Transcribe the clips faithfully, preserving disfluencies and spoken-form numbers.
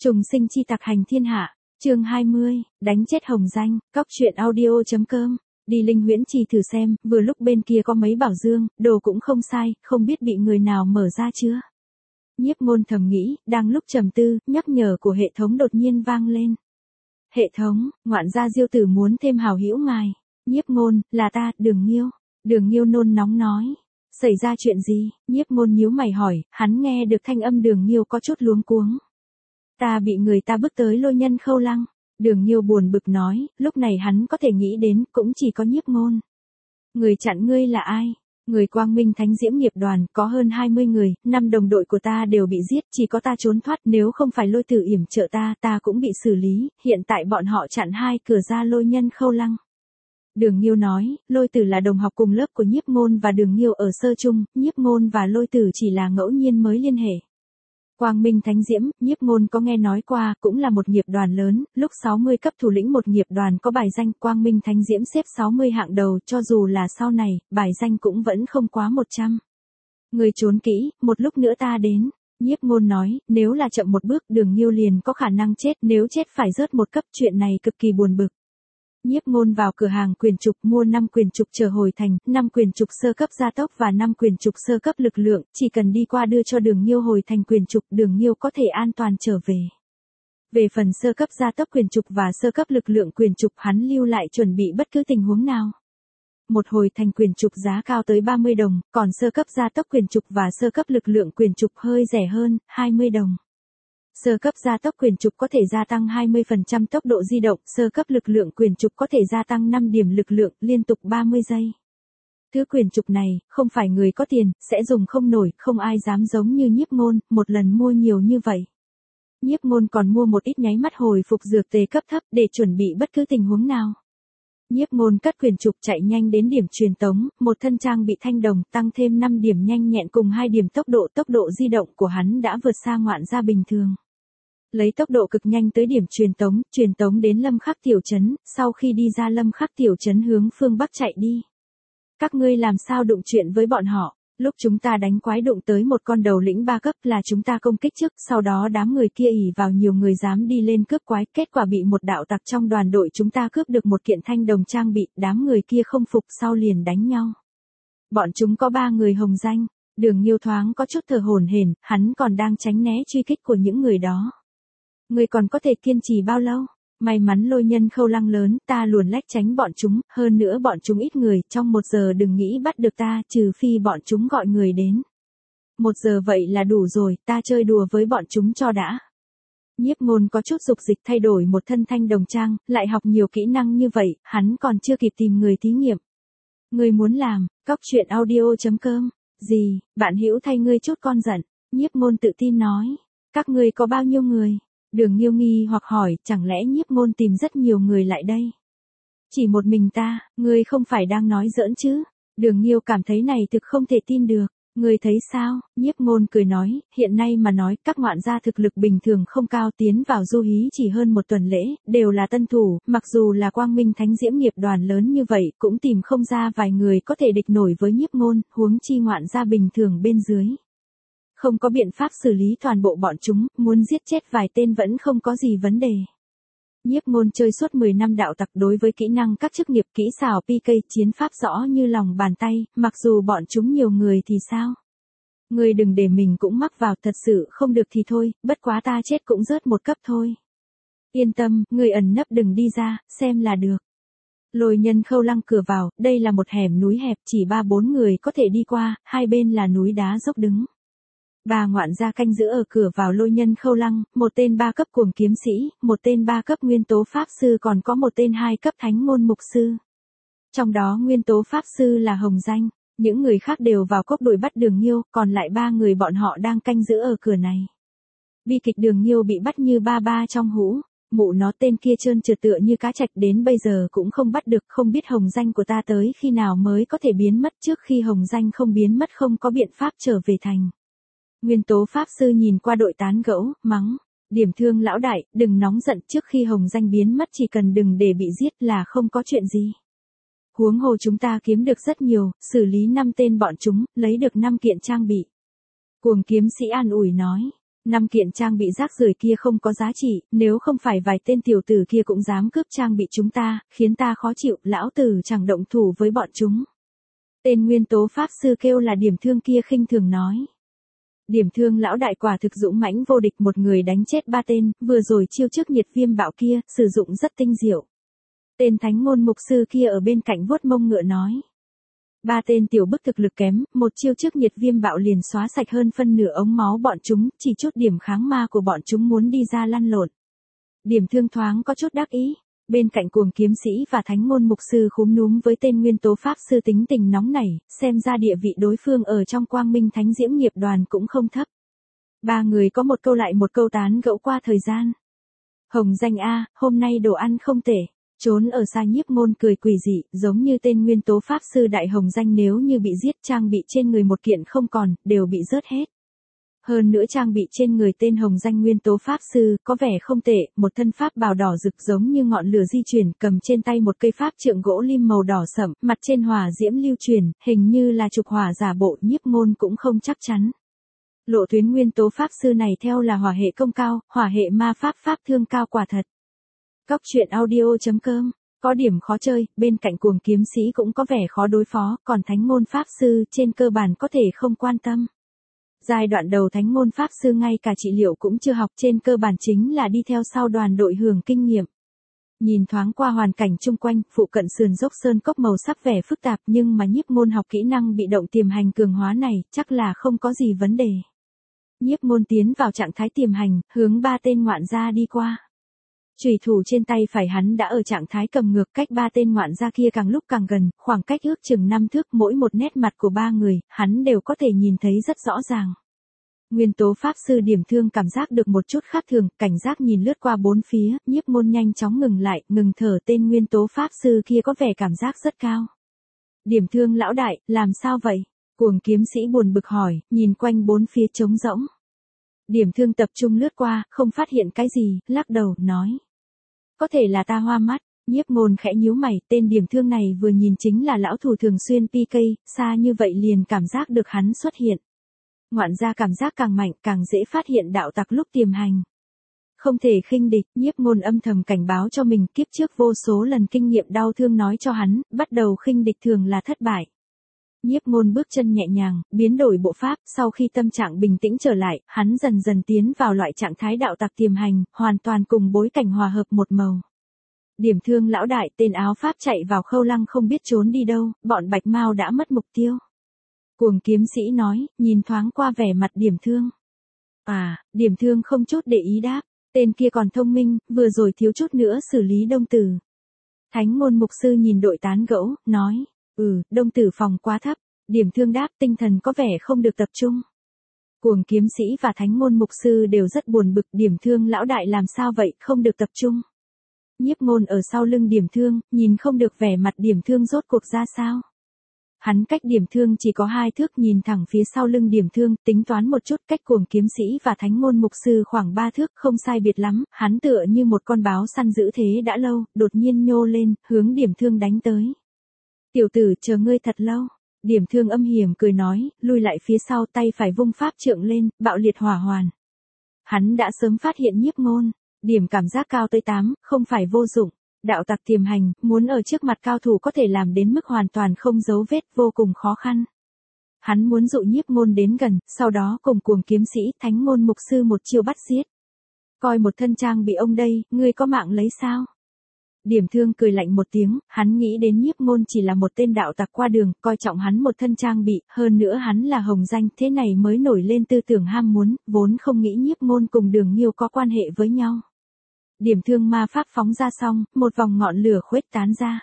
Trùng sinh chi tặc hành thiên hạ, chương hai mươi, đánh chết Hồng Danh, cóc truyện audio.com, đi Linh Huyễn Trì thử xem, vừa lúc bên kia có mấy bảo dương, đồ cũng không sai, không biết bị người nào mở ra chưa. Nhiếp Ngôn thầm nghĩ, đang lúc trầm tư, nhắc nhở của hệ thống đột nhiên vang lên. Hệ thống, ngoạn gia Diêu tử muốn thêm hảo hữu ngài. Nhiếp Ngôn, là ta, Đường Nghiêu. Đường Nghiêu nôn nóng nói. Xảy ra chuyện gì? Nhiếp Ngôn nhíu mày hỏi, hắn nghe được thanh âm Đường Nghiêu có chút luống cuống. Ta bị người ta bước tới Lôi Nhân Khâu Lăng. Đường Nghiêu buồn bực nói, lúc này hắn có thể nghĩ đến, cũng chỉ có Nhiếp Ngôn. Người chặn ngươi là ai? Người Quang Minh Thánh Diễm nghiệp đoàn, có hơn hai mươi người, năm đồng đội của ta đều bị giết, chỉ có ta trốn thoát, nếu không phải Lôi Tử yểm trợ ta, ta cũng bị xử lý, hiện tại bọn họ chặn hai cửa ra Lôi Nhân Khâu Lăng. Đường Nghiêu nói, Lôi Tử là đồng học cùng lớp của Nhiếp Ngôn và Đường Nghiêu ở sơ trung, Nhiếp Ngôn và Lôi Tử chỉ là ngẫu nhiên mới liên hệ. Quang Minh Thánh Diễm, Nhiếp Ngôn có nghe nói qua, cũng là một nghiệp đoàn lớn, lúc sáu mươi cấp thủ lĩnh một nghiệp đoàn có bài danh Quang Minh Thánh Diễm xếp sáu mươi hạng đầu, cho dù là sau này, bài danh cũng vẫn không quá một trăm. Người trốn kỹ, một lúc nữa ta đến. Nhiếp Ngôn nói, nếu là chậm một bước, Đường Nghiêu liền có khả năng chết, nếu chết phải rớt một cấp, chuyện này cực kỳ buồn bực. Nhiếp Ngôn vào cửa hàng quyền trục mua năm quyền trục trở hồi thành, năm quyền trục sơ cấp gia tốc và năm quyền trục sơ cấp lực lượng, chỉ cần đi qua đưa cho Đường Nghiêu hồi thành quyền trục, Đường Nghiêu có thể an toàn trở về. Về phần sơ cấp gia tốc quyền trục và sơ cấp lực lượng quyền trục hắn lưu lại chuẩn bị bất cứ tình huống nào. Một hồi thành quyền trục giá cao tới ba mươi đồng, còn sơ cấp gia tốc quyền trục và sơ cấp lực lượng quyền trục hơi rẻ hơn, hai mươi đồng. Sơ cấp gia tốc quyền trục có thể gia tăng hai mươi phần trăm tốc độ di động, sơ cấp lực lượng quyền trục có thể gia tăng năm điểm lực lượng, liên tục ba mươi giây. Thứ quyền trục này, không phải người có tiền, sẽ dùng không nổi, không ai dám giống như Nhiếp Ngôn, một lần mua nhiều như vậy. Nhiếp Ngôn còn mua một ít nháy mắt hồi phục dược tề cấp thấp, để chuẩn bị bất cứ tình huống nào. Nhiếp Ngôn cất quyền trục chạy nhanh đến điểm truyền tống, một thân trang bị thanh đồng, tăng thêm năm điểm nhanh nhẹn cùng hai điểm tốc độ, tốc độ di động của hắn đã vượt xa ngoạn gia bình thường. Lấy tốc độ cực nhanh tới điểm truyền tống, truyền tống đến Lâm Khắc tiểu trấn, sau khi đi ra Lâm Khắc tiểu trấn hướng phương bắc chạy đi. Các ngươi làm sao đụng chuyện với bọn họ? Lúc chúng ta đánh quái đụng tới một con đầu lĩnh ba cấp là chúng ta công kích trước, sau đó đám người kia ỷ vào nhiều người dám đi lên cướp quái, kết quả bị một đạo tặc trong đoàn đội chúng ta cướp được một kiện thanh đồng trang bị, đám người kia không phục sau liền đánh nhau. Bọn chúng có ba người Hồng Danh, Đường Nghiêu thoáng có chút thở hổn hển, hắn còn đang tránh né truy kích của những người đó. Người còn có thể kiên trì bao lâu? May mắn Lôi Nhân Khâu Lăng lớn, ta luồn lách tránh bọn chúng, hơn nữa bọn chúng ít người, trong một giờ đừng nghĩ bắt được ta, trừ phi bọn chúng gọi người đến. Một giờ vậy là đủ rồi, ta chơi đùa với bọn chúng cho đã. Nhiếp Ngôn có chút dục dịch thay đổi một thân thanh đồng trang, lại học nhiều kỹ năng như vậy, hắn còn chưa kịp tìm người thí nghiệm. Người muốn làm, cóc truyện audio.com, gì, bạn hữu thay ngươi chút con giận, Nhiếp Ngôn tự tin nói, các ngươi có bao nhiêu người? Đường Nghiêu nghi hoặc hỏi, chẳng lẽ Nhiếp Ngôn tìm rất nhiều người lại đây? Chỉ một mình ta, ngươi không phải đang nói giỡn chứ? Đường Nghiêu cảm thấy này thực không thể tin được. Ngươi thấy sao? Nhiếp Ngôn cười nói, hiện nay mà nói, các ngoạn gia thực lực bình thường không cao, tiến vào du hí chỉ hơn một tuần lễ, đều là tân thủ, mặc dù là Quang Minh Thánh Diễm nghiệp đoàn lớn như vậy, cũng tìm không ra vài người có thể địch nổi với Nhiếp Ngôn, huống chi ngoạn gia bình thường bên dưới. Không có biện pháp xử lý toàn bộ bọn chúng, muốn giết chết vài tên vẫn không có gì vấn đề. Nhiếp Ngôn chơi suốt mười năm đạo tặc, đối với kỹ năng các chức nghiệp kỹ xảo pê ca chiến pháp rõ như lòng bàn tay, mặc dù bọn chúng nhiều người thì sao? Người đừng để mình cũng mắc vào, thật sự không được thì thôi, bất quá ta chết cũng rớt một cấp thôi. Yên tâm, người ẩn nấp đừng đi ra, xem là được. Lôi Nhân Khâu Lăng cửa vào, đây là một hẻm núi hẹp, chỉ ba bốn người có thể đi qua, hai bên là núi đá dốc đứng. Ba ngoạn gia canh giữ ở cửa vào Lôi Nhân Khâu Lăng, một tên ba cấp cuồng kiếm sĩ, một tên ba cấp nguyên tố pháp sư, còn có một tên hai cấp thánh môn mục sư. Trong đó nguyên tố pháp sư là Hồng Danh, những người khác đều vào cốc đuổi bắt Đường Nghiêu, còn lại ba người bọn họ đang canh giữ ở cửa này. Bi kịch Đường Nghiêu bị bắt như ba ba trong hũ, mụ nó tên kia trơn trượt tựa như cá trạch, đến bây giờ cũng không bắt được, không biết Hồng Danh của ta tới khi nào mới có thể biến mất, trước khi Hồng Danh không biến mất không có biện pháp trở về thành. Nguyên tố pháp sư nhìn qua đội tán gẫu, mắng, điểm thương lão đại, đừng nóng giận, trước khi Hồng Danh biến mất chỉ cần đừng để bị giết là không có chuyện gì. Huống hồ chúng ta kiếm được rất nhiều, xử lý năm tên bọn chúng, lấy được năm kiện trang bị. Cuồng kiếm sĩ an ủi nói, Năm kiện trang bị rác rưởi kia không có giá trị, nếu không phải vài tên tiểu tử kia cũng dám cướp trang bị chúng ta, khiến ta khó chịu, lão tử chẳng động thủ với bọn chúng. Tên nguyên tố pháp sư kêu là Điểm Thương kia khinh thường nói. Điểm Thương lão đại quả thực dũng mãnh vô địch, một người đánh chết ba tên, vừa rồi chiêu trước nhiệt viêm bạo kia, sử dụng rất tinh diệu. Tên thánh ngôn mục sư kia ở bên cạnh vuốt mông ngựa nói. Ba tên tiểu bức thực lực kém, một chiêu trước nhiệt viêm bạo liền xóa sạch hơn phân nửa ống máu bọn chúng, chỉ chút điểm kháng ma của bọn chúng muốn đi ra lăn lộn. Điểm Thương thoáng có chút đắc ý. Bên cạnh cuồng kiếm sĩ và thánh ngôn mục sư khúm núm với tên nguyên tố pháp sư tính tình nóng nảy, xem ra địa vị đối phương ở trong quang minh thánh diễm nghiệp đoàn cũng không thấp. Ba người có một câu lại một câu tán gẫu qua thời gian. Hồng Danh a, hôm nay đồ ăn không tệ. Trốn ở xa Nhiếp Ngôn cười quỷ dị, giống như tên nguyên tố pháp sư đại Hồng Danh nếu như bị giết, trang bị trên người một kiện không còn, đều bị rớt hết. Hơn nữa trang bị trên người tên Hồng Danh nguyên tố pháp sư, có vẻ không tệ, một thân pháp bào đỏ rực giống như ngọn lửa di chuyển, cầm trên tay một cây pháp trượng gỗ lim màu đỏ sẫm, mặt trên hỏa diễm lưu truyền, hình như là trục hỏa giả bộ, Nhiếp Ngôn cũng không chắc chắn. Lộ tuyến nguyên tố pháp sư này theo là hỏa hệ công cao, hỏa hệ ma pháp pháp thương cao quả thật. Cóc truyện audio chấm com, có điểm khó chơi, bên cạnh cuồng kiếm sĩ cũng có vẻ khó đối phó, còn thánh ngôn pháp sư trên cơ bản có thể không quan tâm. Giai đoạn đầu thánh ngôn pháp sư ngay cả trị liệu cũng chưa học, trên cơ bản chính là đi theo sau đoàn đội hưởng kinh nghiệm. Nhìn thoáng qua hoàn cảnh chung quanh, phụ cận sườn dốc sơn cốc màu sắc vẻ phức tạp, nhưng mà Nhiếp Ngôn học kỹ năng bị động tiềm hành cường hóa này, chắc là không có gì vấn đề. Nhiếp Ngôn tiến vào trạng thái tiềm hành, hướng ba tên ngoạn gia đi qua. Chủy thủ trên tay phải hắn đã ở trạng thái cầm ngược, cách ba tên ngoạn gia kia càng lúc càng gần, khoảng cách ước chừng năm thước, mỗi một nét mặt của ba người, hắn đều có thể nhìn thấy rất rõ ràng. Nguyên tố pháp sư Điểm Thương cảm giác được một chút khác thường, cảnh giác nhìn lướt qua bốn phía, Nhiếp Ngôn nhanh chóng ngừng lại, ngừng thở, tên nguyên tố pháp sư kia có vẻ cảm giác rất cao. Điểm Thương lão đại, làm sao vậy? Cuồng kiếm sĩ buồn bực hỏi, nhìn quanh bốn phía trống rỗng. Điểm Thương tập trung lướt qua, không phát hiện cái gì, lắc đầu, nói. Có thể là ta hoa mắt. Nhiếp Ngôn khẽ nhíu mày, tên Điểm Thương này vừa nhìn chính là lão thủ thường xuyên pê ca, xa như vậy liền cảm giác được hắn xuất hiện. Ngoạn gia cảm giác càng mạnh, càng dễ phát hiện đạo tặc lúc tiềm hành. Không thể khinh địch, Nhiếp Ngôn âm thầm cảnh báo cho mình, kiếp trước vô số lần kinh nghiệm đau thương nói cho hắn, bắt đầu khinh địch thường là thất bại. Nhiếp Ngôn bước chân nhẹ nhàng, biến đổi bộ pháp, sau khi tâm trạng bình tĩnh trở lại, hắn dần dần tiến vào loại trạng thái đạo tặc tiềm hành, hoàn toàn cùng bối cảnh hòa hợp một màu. Điểm Thương lão đại, tên áo pháp chạy vào Khâu Lăng không biết trốn đi đâu, bọn Bạch Mao đã mất mục tiêu. Cuồng kiếm sĩ nói, nhìn thoáng qua vẻ mặt Điểm Thương. À, Điểm Thương không chút để ý đáp, tên kia còn thông minh, vừa rồi thiếu chút nữa xử lý Đông Tử. Thánh ngôn mục sư nhìn đội tán gẫu, nói. Ừ, Đông Tử phòng quá thấp. Điểm Thương đáp, tinh thần có vẻ không được tập trung. Cuồng kiếm sĩ và thánh ngôn mục sư đều rất buồn bực, Điểm Thương lão đại làm sao vậy, không được tập trung. Nhiếp Ngôn ở sau lưng Điểm Thương, nhìn không được vẻ mặt Điểm Thương rốt cuộc ra sao. Hắn cách Điểm Thương chỉ có hai thước, nhìn thẳng phía sau lưng Điểm Thương, tính toán một chút, cách cuồng kiếm sĩ và thánh ngôn mục sư khoảng ba thước, không sai biệt lắm, hắn tựa như một con báo săn giữ thế đã lâu, đột nhiên nhô lên, hướng Điểm Thương đánh tới. Tiểu tử, chờ ngươi thật lâu. Điểm Thương âm hiểm cười nói, lui lại phía sau, tay phải vung pháp trượng lên, bạo liệt hỏa hoàn. Hắn đã sớm phát hiện Nhiếp Ngôn, điểm cảm giác cao tới tám, không phải vô dụng. Đạo tặc tiềm hành, muốn ở trước mặt cao thủ có thể làm đến mức hoàn toàn không dấu vết, vô cùng khó khăn. Hắn muốn dụ Nhiếp Ngôn đến gần, sau đó cùng cuồng kiếm sĩ, thánh ngôn mục sư một chiêu bắt giết. Coi một thân trang bị ông đây, ngươi có mạng lấy sao? Điểm Thương cười lạnh một tiếng, hắn nghĩ đến Nhiếp Ngôn chỉ là một tên đạo tặc qua đường, coi trọng hắn một thân trang bị, hơn nữa hắn là Hồng Danh, thế này mới nổi lên tư tưởng ham muốn, vốn không nghĩ Nhiếp Ngôn cùng Đường Nghiêu có quan hệ với nhau. Điểm Thương ma pháp phóng ra xong, một vòng ngọn lửa khuếch tán ra.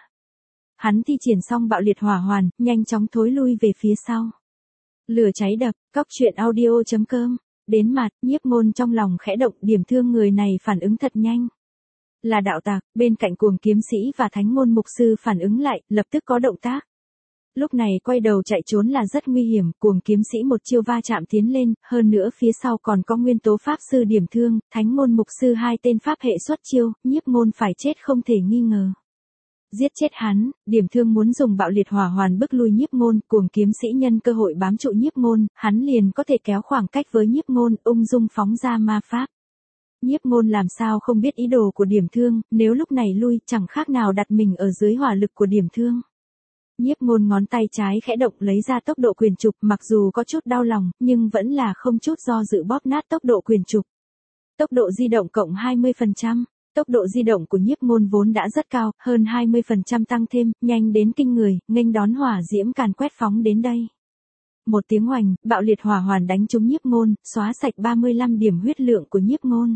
Hắn thi triển xong bạo liệt hỏa hoàn, nhanh chóng thối lui về phía sau. Lửa cháy đập, cóc truyện audio chấm com, đến mặt, Nhiếp Ngôn trong lòng khẽ động, Điểm Thương người này phản ứng thật nhanh. Là đạo tặc, bên cạnh cuồng kiếm sĩ và thánh ngôn mục sư phản ứng lại, lập tức có động tác. Lúc này quay đầu chạy trốn là rất nguy hiểm, cuồng kiếm sĩ một chiêu va chạm tiến lên, hơn nữa phía sau còn có nguyên tố pháp sư Điểm Thương, thánh ngôn mục sư hai tên pháp hệ xuất chiêu, Nhiếp Ngôn phải chết không thể nghi ngờ. Giết chết hắn, Điểm Thương muốn dùng bạo liệt hỏa hoàn bức lui Nhiếp Ngôn, Cuồng kiếm sĩ nhân cơ hội bám trụ Nhiếp Ngôn, hắn liền có thể kéo khoảng cách với Nhiếp Ngôn, ung dung phóng ra ma pháp. Nhiếp Ngôn làm sao không biết ý đồ của Điểm Thương, nếu lúc này lui, chẳng khác nào đặt mình ở dưới hỏa lực của Điểm Thương. Nhiếp Ngôn ngón tay trái khẽ động lấy ra tốc độ quyền trục, mặc dù có chút đau lòng, nhưng vẫn là không chút do dự bóp nát tốc độ quyền trục. Tốc độ di động cộng hai mươi phần trăm. Tốc độ di động của Nhiếp Ngôn vốn đã rất cao, hơn hai mươi phần trăm tăng thêm, nhanh đến kinh người, nghênh đón hỏa diễm càn quét phóng đến đây. Một tiếng oành, bạo liệt hỏa hoàn đánh trúng Nhiếp Ngôn, xóa sạch ba mươi lăm điểm huyết lượng của Nhiếp Ngôn.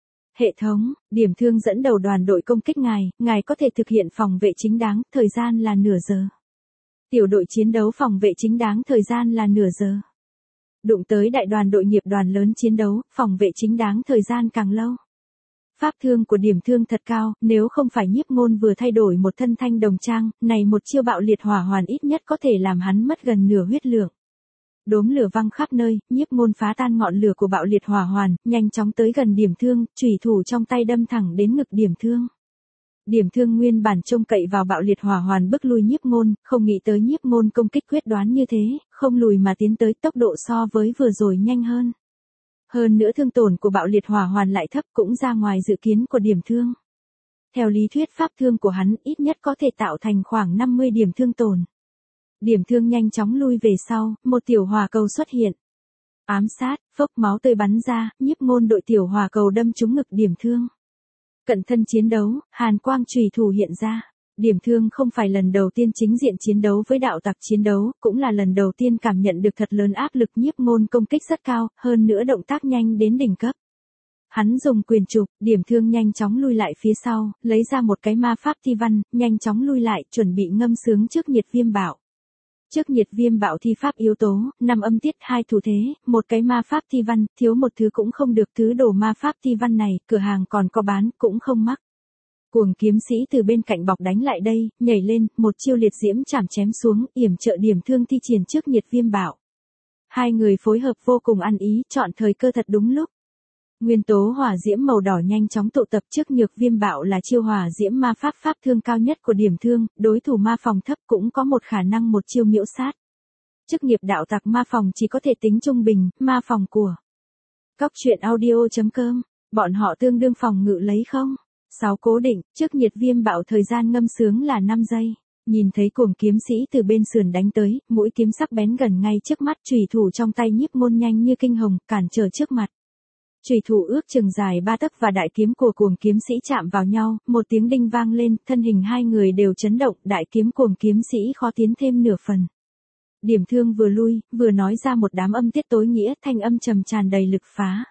Hệ thống, Điểm Thương dẫn đầu đoàn đội công kích ngài, ngài có thể thực hiện phòng vệ chính đáng, thời gian là nửa giờ. Tiểu đội chiến đấu phòng vệ chính đáng, thời gian là nửa giờ. Đụng tới đại đoàn đội nghiệp đoàn lớn chiến đấu, phòng vệ chính đáng thời gian càng lâu. Pháp thương của Điểm Thương thật cao, nếu không phải Nhiếp Ngôn vừa thay đổi một thân thanh đồng trang, này một chiêu bạo liệt hỏa hoàn ít nhất có thể làm hắn mất gần nửa huyết lượng. Đốm lửa văng khắp nơi, Nhiếp Ngôn phá tan ngọn lửa của bạo liệt hỏa hoàn, nhanh chóng tới gần Điểm Thương, chủy thủ trong tay đâm thẳng đến ngực Điểm Thương. Điểm Thương nguyên bản trông cậy vào bạo liệt hỏa hoàn bức lui Nhiếp Ngôn, không nghĩ tới Nhiếp Ngôn công kích quyết đoán như thế, không lùi mà tiến tới, tốc độ so với vừa rồi nhanh hơn. Hơn nữa thương tổn của bạo liệt hỏa hoàn lại thấp, cũng ra ngoài dự kiến của Điểm Thương. Theo lý thuyết pháp thương của hắn ít nhất có thể tạo thành khoảng năm mươi điểm thương tổn. Điểm Thương nhanh chóng lui về sau, một tiểu hỏa cầu xuất hiện. Ám sát, phốc máu tươi bắn ra, Nhiếp Ngôn đội tiểu hỏa cầu đâm trúng ngực Điểm Thương. Cận thân chiến đấu, hàn quang chùy thủ hiện ra. Điểm Thương không phải lần đầu tiên chính diện chiến đấu với đạo tặc chiến đấu, cũng là lần đầu tiên cảm nhận được thật lớn áp lực. Nhiếp Ngôn công kích rất cao, hơn nữa động tác nhanh đến đỉnh cấp. Hắn dùng quyền trục, Điểm Thương nhanh chóng lui lại phía sau, lấy ra một cái ma pháp thi văn, nhanh chóng lui lại, chuẩn bị ngâm sướng trước nhiệt viêm bạo. Trước nhiệt viêm bạo thi pháp yếu tố, năm âm tiết, hai thủ thế, một cái ma pháp thi văn, thiếu một thứ cũng không được, thứ đồ ma pháp thi văn này, cửa hàng còn có bán, cũng không mắc. Cuồng kiếm sĩ từ bên cạnh bọc đánh lại đây, nhảy lên, một chiêu liệt diễm chảm chém xuống, yểm trợ Điểm Thương thi triển trước nhiệt viêm bạo. Hai người phối hợp vô cùng ăn ý, chọn thời cơ thật đúng lúc. Nguyên tố hỏa diễm màu đỏ nhanh chóng tụ tập trước nhược viêm bạo là chiêu hỏa diễm ma pháp pháp thương cao nhất của Điểm Thương, đối thủ ma phòng thấp cũng có một khả năng một chiêu miễu sát. Chức nghiệp đạo tặc ma phòng chỉ có thể tính trung bình, ma phòng của Cóc truyện audio chấm com, bọn họ tương đương phòng ngự lấy không? sáu cố định, trước nhiệt viêm bạo thời gian ngâm sướng là năm giây. Nhìn thấy cuồng kiếm sĩ từ bên sườn đánh tới, mũi kiếm sắc bén gần ngay trước mắt, chùy thủ trong tay Nhiếp Ngôn nhanh như kinh hồng, cản trở trước mặt. Chùy thủ ước chừng dài ba tấc và đại kiếm của cuồng kiếm sĩ chạm vào nhau, một tiếng đinh vang lên, thân hình hai người đều chấn động, đại kiếm cuồng kiếm sĩ khó tiến thêm nửa phần. Điểm Thương vừa lui, vừa nói ra một đám âm tiết tối nghĩa, thanh âm trầm tràn đầy lực phá.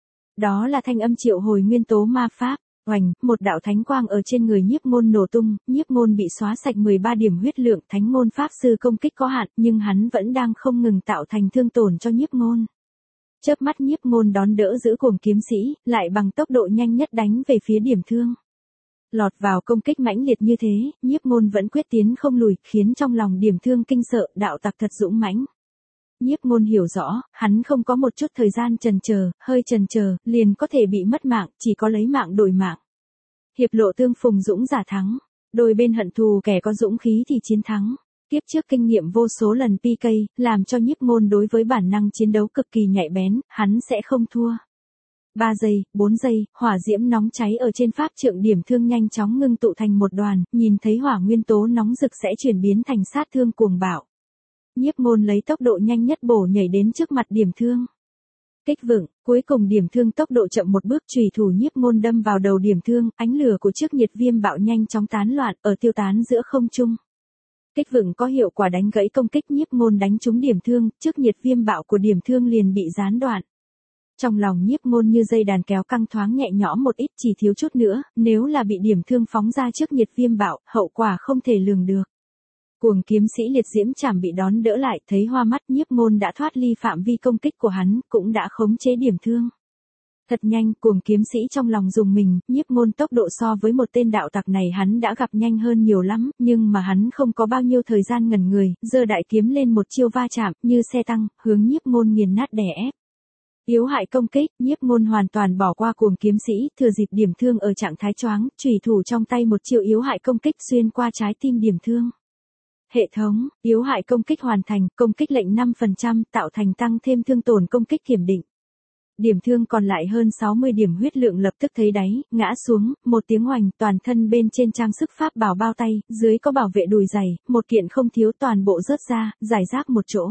Đó là thanh âm triệu hồi nguyên tố ma pháp. Oành, một đạo thánh quang ở trên người Nhiếp Ngôn nổ tung, Nhiếp Ngôn bị xóa sạch mười ba điểm huyết lượng, thánh ngôn pháp sư công kích có hạn, nhưng hắn vẫn đang không ngừng tạo thành thương tổn cho Nhiếp Ngôn. Chớp mắt Nhiếp Ngôn đón đỡ giữ cuồng kiếm sĩ, lại bằng tốc độ nhanh nhất đánh về phía Điểm Thương. Lọt vào công kích mãnh liệt như thế, Nhiếp Ngôn vẫn quyết tiến không lùi, khiến trong lòng Điểm Thương kinh sợ, đạo tặc thật dũng mãnh. Nhiếp Ngôn hiểu rõ, hắn không có một chút thời gian chần chờ, hơi chần chờ, liền có thể bị mất mạng, chỉ có lấy mạng đổi mạng. Hiệp lộ tương phùng dũng giả thắng, đôi bên hận thù kẻ có dũng khí thì chiến thắng. Tiếp trước kinh nghiệm vô số lần pê ca, làm cho Nhiếp Ngôn đối với bản năng chiến đấu cực kỳ nhạy bén, hắn sẽ không thua. ba giây, bốn giây, hỏa diễm nóng cháy ở trên pháp trượng Điểm Thương nhanh chóng ngưng tụ thành một đoàn, nhìn thấy hỏa nguyên tố nóng rực sẽ chuyển biến thành sát thương cuồng bạo. Nhiếp Ngôn lấy tốc độ nhanh nhất bổ nhảy đến trước mặt Điểm Thương. Kích vựng, cuối cùng Điểm Thương tốc độ chậm một bước, chùy thủ Nhiếp Ngôn đâm vào đầu Điểm Thương, ánh lửa của trước nhiệt viêm bạo nhanh chóng tán loạn, ở tiêu tán giữa không trung. Kích vựng có hiệu quả đánh gãy công kích Nhiếp Ngôn đánh trúng Điểm Thương, trước nhiệt viêm bạo của Điểm Thương liền bị gián đoạn. Trong lòng Nhiếp Ngôn như dây đàn kéo căng thoáng nhẹ nhõm một ít, chỉ thiếu chút nữa, nếu là bị Điểm Thương phóng ra trước nhiệt viêm bạo, hậu quả không thể lường được. Cuồng kiếm sĩ liệt diễm chảm bị đón đỡ lại, thấy hoa mắt, Nhiếp Ngôn đã thoát ly phạm vi công kích của hắn, cũng đã khống chế Điểm Thương. Thật nhanh, cuồng kiếm sĩ trong lòng dùng mình, Nhiếp Ngôn tốc độ so với một tên đạo tặc này hắn đã gặp nhanh hơn nhiều lắm, nhưng mà hắn không có bao nhiêu thời gian ngẩn người, giơ đại kiếm lên một chiêu va chạm, như xe tăng, hướng Nhiếp Ngôn nghiền nát đè ép. Yếu hại công kích, Nhiếp Ngôn hoàn toàn bỏ qua cuồng kiếm sĩ, thừa dịp điểm thương ở trạng thái choáng, chủy thủ trong tay một chiêu yếu hại công kích xuyên qua trái tim điểm thương. Hệ thống, yếu hại công kích hoàn thành, công kích lệnh năm phần trăm, tạo thành tăng thêm thương tổn công kích kiểm định. Điểm thương còn lại hơn sáu mươi điểm huyết lượng lập tức thấy đáy, ngã xuống, một tiếng oành, toàn thân bên trên trang sức pháp bảo bao tay, dưới có bảo vệ đùi giày, một kiện không thiếu toàn bộ rớt ra, giải rác một chỗ.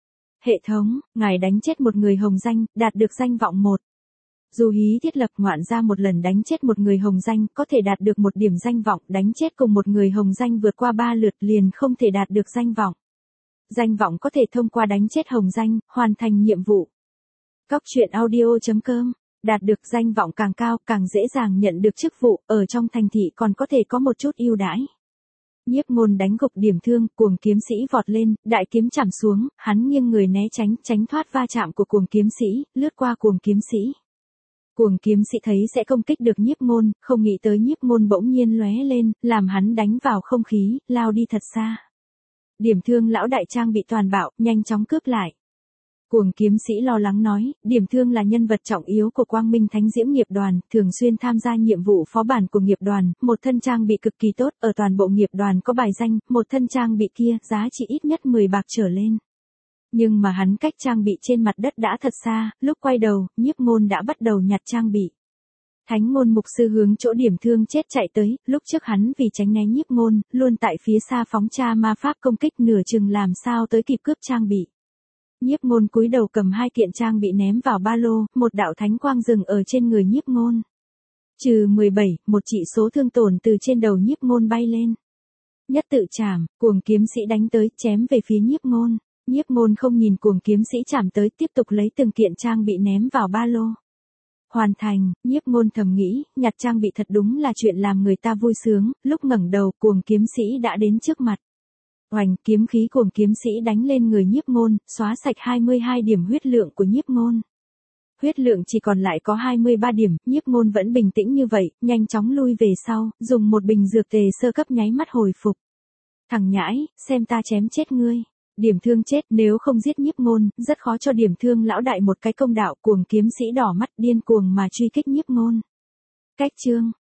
Hệ thống, ngài đánh chết một người hồng danh, đạt được danh vọng một. Dù hí thiết lập ngoạn ra một lần đánh chết một người hồng danh, có thể đạt được một điểm danh vọng, đánh chết cùng một người hồng danh vượt qua ba lượt liền không thể đạt được danh vọng. Danh vọng có thể thông qua đánh chết hồng danh, hoàn thành nhiệm vụ. Cóc truyện audio chấm com, đạt được danh vọng càng cao, càng dễ dàng nhận được chức vụ, ở trong thành thị còn có thể có một chút ưu đãi. Nhiếp Ngôn đánh gục điểm thương, cuồng kiếm sĩ vọt lên, đại kiếm chạm xuống, hắn nghiêng người né tránh, tránh thoát va chạm của cuồng kiếm sĩ, lướt qua cuồng kiếm sĩ. Cuồng kiếm sĩ thấy sẽ công kích được Nhiếp Ngôn, không nghĩ tới Nhiếp Ngôn bỗng nhiên lóe lên, làm hắn đánh vào không khí, lao đi thật xa. Điểm thương lão đại trang bị toàn bạo, nhanh chóng cướp lại. Cuồng kiếm sĩ lo lắng nói, điểm thương là nhân vật trọng yếu của Quang Minh Thánh Diễm nghiệp đoàn, thường xuyên tham gia nhiệm vụ phó bản của nghiệp đoàn, một thân trang bị cực kỳ tốt, ở toàn bộ nghiệp đoàn có bài danh, một thân trang bị kia, giá trị ít nhất mười bạc trở lên. Nhưng mà hắn cách trang bị trên mặt đất đã thật xa, lúc quay đầu, Nhiếp Ngôn đã bắt đầu nhặt trang bị. Thánh Ngôn mục sư hướng chỗ điểm thương chết chạy tới, lúc trước hắn vì tránh né Nhiếp Ngôn, luôn tại phía xa phóng tra ma pháp công kích nửa chừng làm sao tới kịp cướp trang bị. Nhiếp Ngôn cúi đầu cầm hai kiện trang bị ném vào ba lô, một đạo thánh quang dừng ở trên người Nhiếp Ngôn. Trừ mười bảy, một chỉ số thương tổn từ trên đầu Nhiếp Ngôn bay lên. Nhất tự chảm, cuồng kiếm sĩ đánh tới, chém về phía Nhiếp Ngôn. Nhiếp Ngôn không nhìn cuồng kiếm sĩ chảm tới, tiếp tục lấy từng kiện trang bị ném vào ba lô. Hoàn thành, Nhiếp Ngôn thầm nghĩ, nhặt trang bị thật đúng là chuyện làm người ta vui sướng, lúc ngẩng đầu, cuồng kiếm sĩ đã đến trước mặt. Oành, kiếm khí cuồng kiếm sĩ đánh lên người Nhiếp Ngôn, xóa sạch hai mươi hai điểm huyết lượng của Nhiếp Ngôn. Huyết lượng chỉ còn lại có hai mươi ba điểm, Nhiếp Ngôn vẫn bình tĩnh như vậy, nhanh chóng lui về sau, dùng một bình dược tề sơ cấp nháy mắt hồi phục. Thằng nhãi, xem ta chém chết ngươi. Điểm thương chết, nếu không giết Nhiếp Ngôn, rất khó cho điểm thương lão đại một cái công đạo, cuồng kiếm sĩ đỏ mắt điên cuồng mà truy kích Nhiếp Ngôn. Cách chương